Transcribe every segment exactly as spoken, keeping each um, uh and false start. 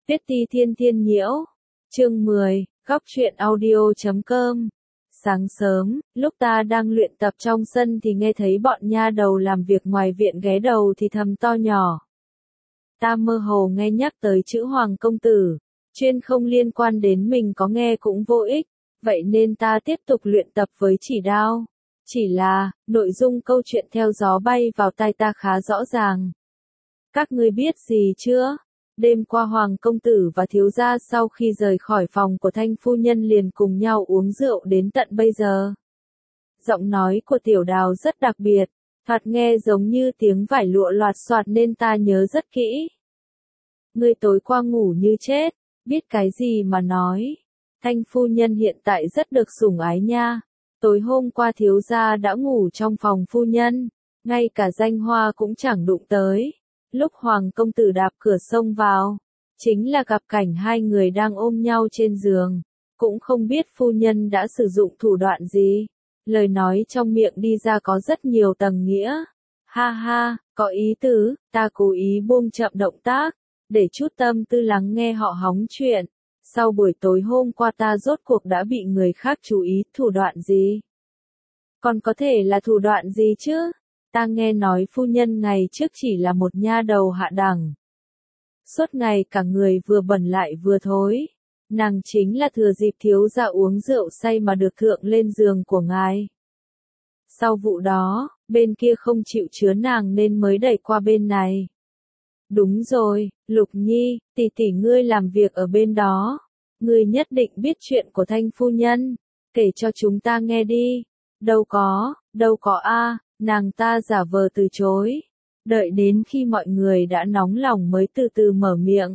Tuyết Ti Thiên Thiên Nhiễu, chương mười, góc truyện audio chấm com. Sáng sớm, lúc ta đang luyện tập trong sân thì nghe thấy bọn nha đầu làm việc ngoài viện ghé đầu thì thầm to nhỏ. Ta mơ hồ nghe nhắc tới chữ Hoàng công tử, chuyên không liên quan đến mình có nghe cũng vô ích, vậy nên ta tiếp tục luyện tập với chỉ đao. Chỉ là, nội dung câu chuyện theo gió bay vào tai ta khá rõ ràng. Các ngươi biết gì chưa? Đêm qua Hoàng công tử và thiếu gia sau khi rời khỏi phòng của Thanh phu nhân liền cùng nhau uống rượu đến tận bây giờ. Giọng nói của Tiểu Đào rất đặc biệt, thoạt nghe giống như tiếng vải lụa loạt soạt nên ta nhớ rất kỹ. Ngươi tối qua ngủ như chết, biết cái gì mà nói. Thanh phu nhân hiện tại rất được sủng ái nha. Tối hôm qua thiếu gia đã ngủ trong phòng phu nhân, ngay cả danh hoa cũng chẳng đụng tới. Lúc Hoàng công tử đạp cửa xông vào, chính là gặp cảnh hai người đang ôm nhau trên giường, cũng không biết phu nhân đã sử dụng thủ đoạn gì. Lời nói trong miệng đi ra có rất nhiều tầng nghĩa. Ha ha, có ý tứ, ta cố ý buông chậm động tác, để chút tâm tư lắng nghe họ hóng chuyện. Sau buổi tối hôm qua ta rốt cuộc đã bị người khác chú ý, thủ đoạn gì? Còn có thể là thủ đoạn gì chứ? Ta nghe nói phu nhân ngày trước chỉ là một nha đầu hạ đẳng. Suốt ngày cả người vừa bẩn lại vừa thối. Nàng chính là thừa dịp thiếu gia uống rượu say mà được thượng lên giường của ngài. Sau vụ đó, bên kia không chịu chứa nàng nên mới đẩy qua bên này. Đúng rồi, Lục Nhi, tỷ tỷ ngươi làm việc ở bên đó. Ngươi nhất định biết chuyện của Thanh phu nhân, kể cho chúng ta nghe đi. Đâu có, đâu có a. Nàng ta giả vờ từ chối, đợi đến khi mọi người đã nóng lòng mới từ từ mở miệng.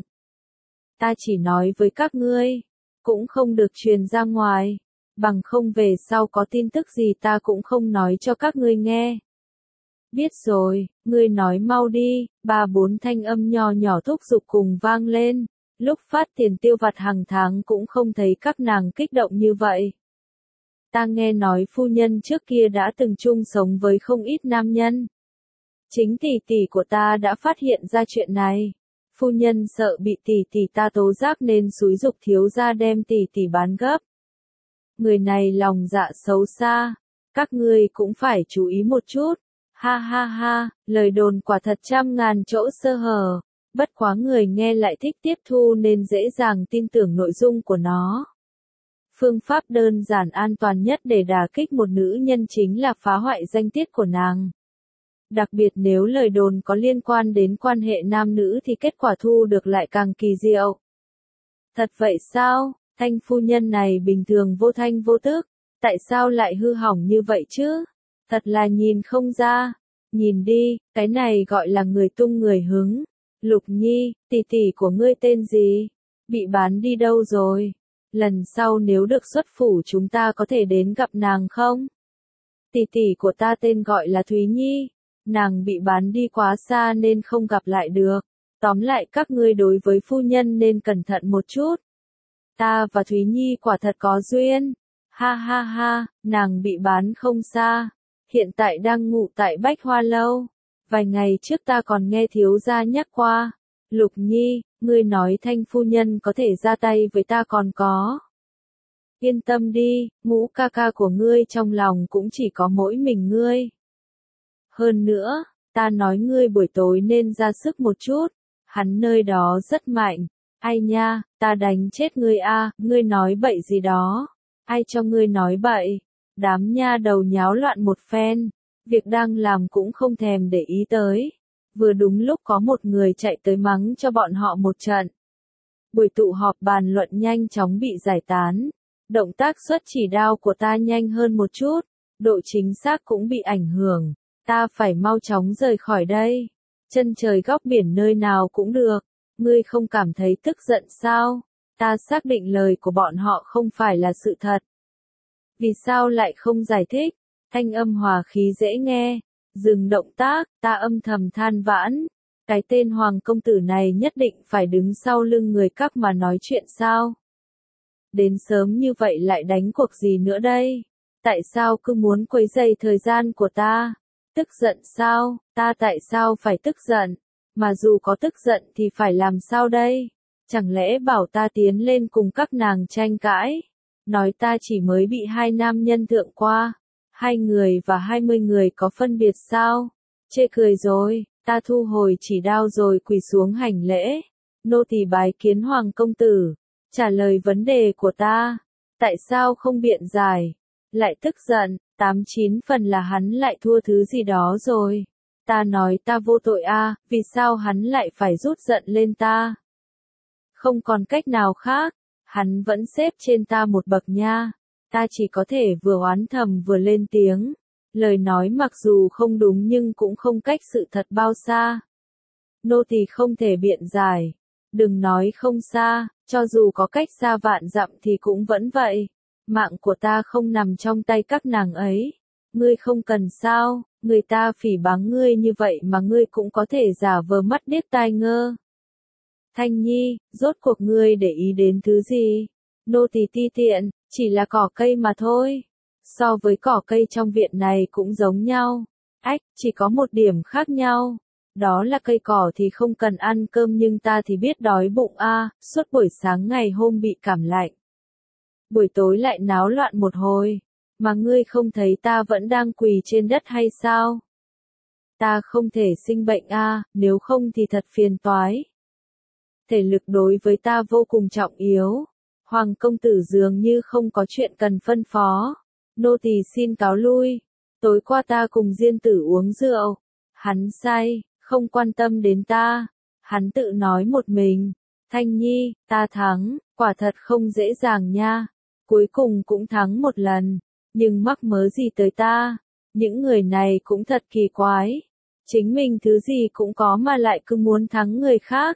Ta chỉ nói với các ngươi, cũng không được truyền ra ngoài, bằng không về sau có tin tức gì ta cũng không nói cho các ngươi nghe. Biết rồi, ngươi nói mau đi, ba bốn thanh âm nho nhỏ thúc giục cùng vang lên, lúc phát tiền tiêu vặt hàng tháng cũng không thấy các nàng kích động như vậy. Ta nghe nói phu nhân trước kia đã từng chung sống với không ít nam nhân. Chính tỷ tỷ của ta đã phát hiện ra chuyện này. Phu nhân sợ bị tỷ tỷ ta tố giác nên xúi giục thiếu gia đem tỷ tỷ bán gấp. Người này lòng dạ xấu xa, các ngươi cũng phải chú ý một chút. Ha ha ha, lời đồn quả thật trăm ngàn chỗ sơ hở, bất quá người nghe lại thích tiếp thu nên dễ dàng tin tưởng nội dung của nó. Phương pháp đơn giản an toàn nhất để đả kích một nữ nhân chính là phá hoại danh tiết của nàng. Đặc biệt nếu lời đồn có liên quan đến quan hệ nam nữ thì kết quả thu được lại càng kỳ diệu. Thật vậy sao? Thanh phu nhân này bình thường vô thanh vô tức, tại sao lại hư hỏng như vậy chứ? Thật là nhìn không ra. Nhìn đi, cái này gọi là người tung người hứng. Lục Nhi, tỷ tỷ của ngươi tên gì? Bị bán đi đâu rồi? Lần sau nếu được xuất phủ chúng ta có thể đến gặp nàng không? Tỷ tỷ của ta tên gọi là Thúy Nhi. Nàng bị bán đi quá xa nên không gặp lại được. Tóm lại các ngươi đối với phu nhân nên cẩn thận một chút. Ta và Thúy Nhi quả thật có duyên. Ha ha ha, nàng bị bán không xa. Hiện tại đang ngủ tại Bách Hoa Lâu. Vài ngày trước ta còn nghe thiếu gia nhắc qua. Lục Nhi, ngươi nói Thanh phu nhân có thể ra tay với ta còn có. Yên tâm đi, Ngũ ca ca của ngươi trong lòng cũng chỉ có mỗi mình ngươi. Hơn nữa, ta nói ngươi buổi tối nên ra sức một chút, hắn nơi đó rất mạnh. Ai nha, ta đánh chết ngươi a, ngươi nói bậy gì đó. Ai cho ngươi nói bậy? Đám nha đầu nháo loạn một phen, việc đang làm cũng không thèm để ý tới. Vừa đúng lúc có một người chạy tới mắng cho bọn họ một trận. Buổi tụ họp bàn luận nhanh chóng bị giải tán. Động tác xuất chỉ đao của ta nhanh hơn một chút, độ chính xác cũng bị ảnh hưởng. Ta phải mau chóng rời khỏi đây. Chân trời góc biển nơi nào cũng được. Ngươi không cảm thấy tức giận sao? Ta xác định lời của bọn họ không phải là sự thật. Vì sao lại không giải thích? Thanh âm hòa khí dễ nghe. Dừng động tác, ta âm thầm than vãn. Cái tên Hoàng công tử này nhất định phải đứng sau lưng người các mà nói chuyện sao? Đến sớm như vậy lại đánh cuộc gì nữa đây? Tại sao cứ muốn quấy rầy thời gian của ta? Tức giận sao? Ta tại sao phải tức giận? Mà dù có tức giận thì phải làm sao đây? Chẳng lẽ bảo ta tiến lên cùng các nàng tranh cãi? Nói ta chỉ mới bị hai nam nhân thượng qua, hai người và hai mươi người có phân biệt sao? Chê cười rồi, ta thu hồi chỉ đao rồi quỳ xuống hành lễ. Nô tỳ bái kiến hoàng công tử, trả lời vấn đề của ta. Tại sao không biện giải? Lại tức giận, tám chín phần là hắn lại thua thứ gì đó rồi. Ta nói ta vô tội a, vì sao hắn lại phải rút giận lên ta? Không còn cách nào khác, hắn vẫn xếp trên ta một bậc nha. Ta chỉ có thể vừa oán thầm vừa lên tiếng. Lời nói mặc dù không đúng nhưng cũng không cách sự thật bao xa. Nô tỳ không thể biện giải. Đừng nói không xa, cho dù có cách xa vạn dặm thì cũng vẫn vậy. Mạng của ta không nằm trong tay các nàng ấy. Ngươi không cần sao, người ta phỉ báng ngươi như vậy mà ngươi cũng có thể giả vờ mắt điếc tai ngơ. Thanh Nhi, rốt cuộc ngươi để ý đến thứ gì? Nô tỳ ti tiện, chỉ là cỏ cây mà thôi. So với cỏ cây trong viện này cũng giống nhau. Ách, chỉ có một điểm khác nhau. Đó là cây cỏ thì không cần ăn cơm nhưng ta thì biết đói bụng a, à, suốt buổi sáng ngày hôm bị cảm lạnh. Buổi tối lại náo loạn một hồi. Mà ngươi không thấy ta vẫn đang quỳ trên đất hay sao? Ta không thể sinh bệnh a, à, nếu không thì thật phiền toái. Thể lực đối với ta vô cùng trọng yếu. Hoàng công tử dường như không có chuyện cần phân phó. Nô tỳ xin cáo lui. Tối qua ta cùng Diên tử uống rượu. Hắn say, không quan tâm đến ta. Hắn tự nói một mình. Thanh Nhi, ta thắng, quả thật không dễ dàng nha. Cuối cùng cũng thắng một lần. Nhưng mắc mớ gì tới ta? Những người này cũng thật kỳ quái. Chính mình thứ gì cũng có mà lại cứ muốn thắng người khác.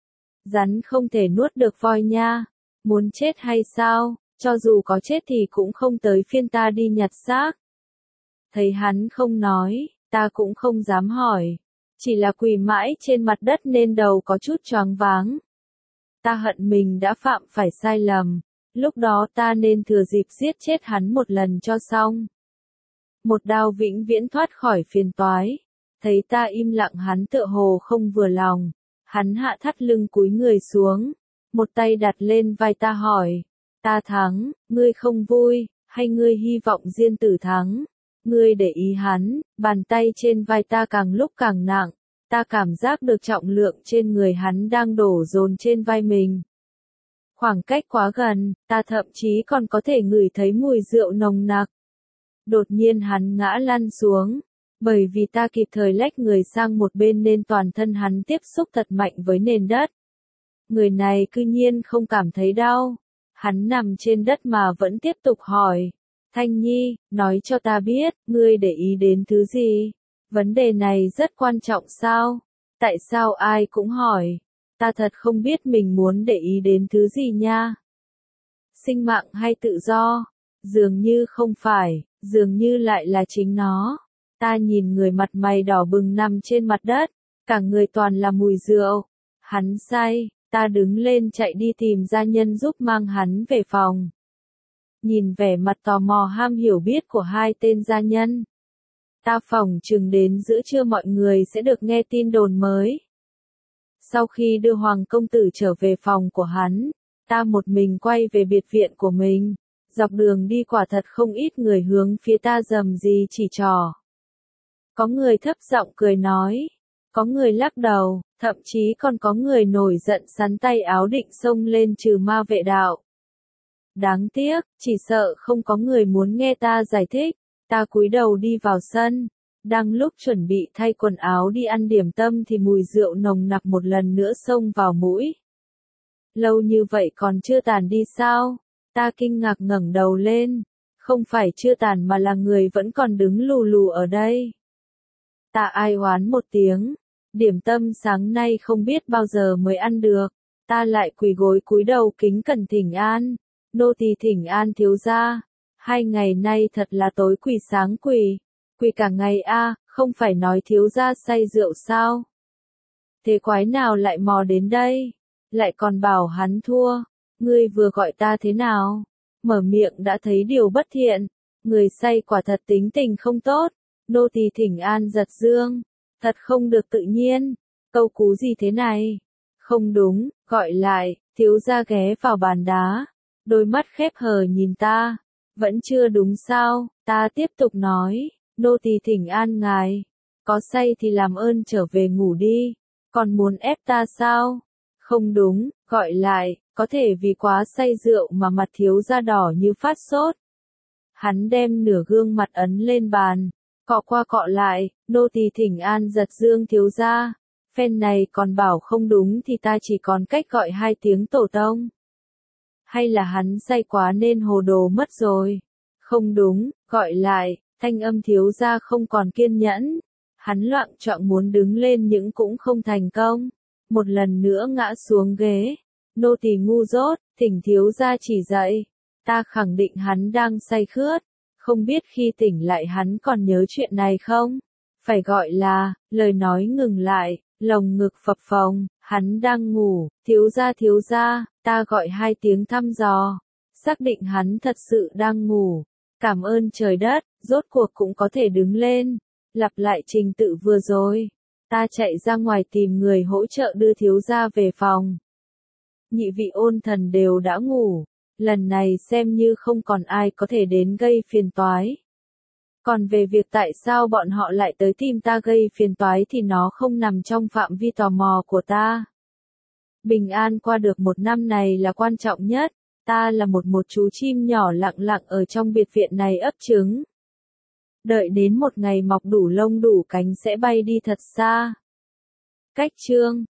Rắn không thể nuốt được voi nha. Muốn chết hay sao? Cho dù có chết thì cũng không tới phiên ta đi nhặt xác. Thấy hắn không nói, ta cũng không dám hỏi. Chỉ là quỳ mãi trên mặt đất nên đầu có chút choáng váng. Ta hận mình đã phạm phải sai lầm. Lúc đó ta nên thừa dịp giết chết hắn một lần cho xong. Một đao vĩnh viễn thoát khỏi phiền toái. Thấy ta im lặng hắn tựa hồ không vừa lòng. Hắn hạ thắt lưng cúi người xuống. Một tay đặt lên vai ta hỏi. Ta thắng, ngươi không vui, hay ngươi hy vọng Diên tử thắng? Ngươi để ý hắn, bàn tay trên vai ta càng lúc càng nặng. Ta cảm giác được trọng lượng trên người hắn đang đổ dồn trên vai mình. Khoảng cách quá gần, ta thậm chí còn có thể ngửi thấy mùi rượu nồng nặc. Đột nhiên hắn ngã lăn xuống. Bởi vì ta kịp thời lách người sang một bên nên toàn thân hắn tiếp xúc thật mạnh với nền đất. Người này cư nhiên không cảm thấy đau. Hắn nằm trên đất mà vẫn tiếp tục hỏi. Thanh Nhi, nói cho ta biết, ngươi để ý đến thứ gì? Vấn đề này rất quan trọng sao? Tại sao ai cũng hỏi? Ta thật không biết mình muốn để ý đến thứ gì nha. Sinh mạng hay tự do? Dường như không phải, dường như lại là chính nó. Ta nhìn người mặt mày đỏ bừng nằm trên mặt đất, cả người toàn là mùi rượu. Hắn say, ta đứng lên chạy đi tìm gia nhân giúp mang hắn về phòng. Nhìn vẻ mặt tò mò ham hiểu biết của hai tên gia nhân. Ta phỏng chừng đến giữa trưa mọi người sẽ được nghe tin đồn mới. Sau khi đưa Hoàng công tử trở về phòng của hắn, ta một mình quay về biệt viện của mình. Dọc đường đi quả thật không ít người hướng phía ta rầm rì chỉ trỏ. Có người thấp giọng cười nói, có người lắc đầu, thậm chí còn có người nổi giận sắn tay áo định xông lên trừ ma vệ đạo. Đáng tiếc, chỉ sợ không có người muốn nghe ta giải thích. Ta cúi đầu đi vào sân, đang lúc chuẩn bị thay quần áo đi ăn điểm tâm thì mùi rượu nồng nặc một lần nữa xông vào mũi. Lâu như vậy còn chưa tàn đi sao? Ta kinh ngạc ngẩng đầu lên, không phải chưa tàn mà là người vẫn còn đứng lù lù ở đây. Ta ai oán một tiếng, điểm tâm sáng nay không biết bao giờ mới ăn được, ta lại quỳ gối cúi đầu kính cẩn thỉnh an, nô tỳ thỉnh an thiếu gia, hai ngày nay thật là tối quỳ sáng quỳ, quỳ cả ngày a, không phải nói thiếu gia say rượu sao? Thế quái nào lại mò đến đây, lại còn bảo hắn thua, ngươi vừa gọi ta thế nào? Mở miệng đã thấy điều bất thiện, người say quả thật tính tình không tốt. Nô tỳ thỉnh an giật dương, thật không được tự nhiên, câu cú gì thế này? Không đúng, gọi lại, thiếu gia ghé vào bàn đá, đôi mắt khép hờ nhìn ta. Vẫn chưa đúng sao, ta tiếp tục nói, nô tỳ thỉnh an ngài. Có say thì làm ơn trở về ngủ đi, còn muốn ép ta sao? Không đúng, gọi lại, có thể vì quá say rượu mà mặt thiếu gia đỏ như phát sốt. Hắn đem nửa gương mặt ấn lên bàn, cọ qua cọ lại, nô tỳ thỉnh an giật dương thiếu gia. Phen này còn bảo không đúng thì ta chỉ còn cách gọi hai tiếng tổ tông. Hay là hắn say quá nên hồ đồ mất rồi? Không đúng, gọi lại, thanh âm thiếu gia không còn kiên nhẫn. Hắn loạng choạng muốn đứng lên nhưng cũng không thành công. Một lần nữa ngã xuống ghế. Nô tỳ ngu dốt, thỉnh thiếu gia chỉ dạy. Ta khẳng định hắn đang say khướt. Không biết khi tỉnh lại hắn còn nhớ chuyện này không? Phải gọi là, lời nói ngừng lại, lồng ngực phập phồng, hắn đang ngủ, thiếu gia thiếu gia, ta gọi hai tiếng thăm dò. Xác định hắn thật sự đang ngủ. Cảm ơn trời đất, rốt cuộc cũng có thể đứng lên. Lặp lại trình tự vừa rồi. Ta chạy ra ngoài tìm người hỗ trợ đưa thiếu gia về phòng. Nhị vị ôn thần đều đã ngủ. Lần này xem như không còn ai có thể đến gây phiền toái. Còn về việc tại sao bọn họ lại tới tìm ta gây phiền toái thì nó không nằm trong phạm vi tò mò của ta. Bình an qua được một năm này là quan trọng nhất. Ta là một một chú chim nhỏ lặng lặng ở trong biệt viện này ấp trứng. Đợi đến một ngày mọc đủ lông đủ cánh sẽ bay đi thật xa. Cách chương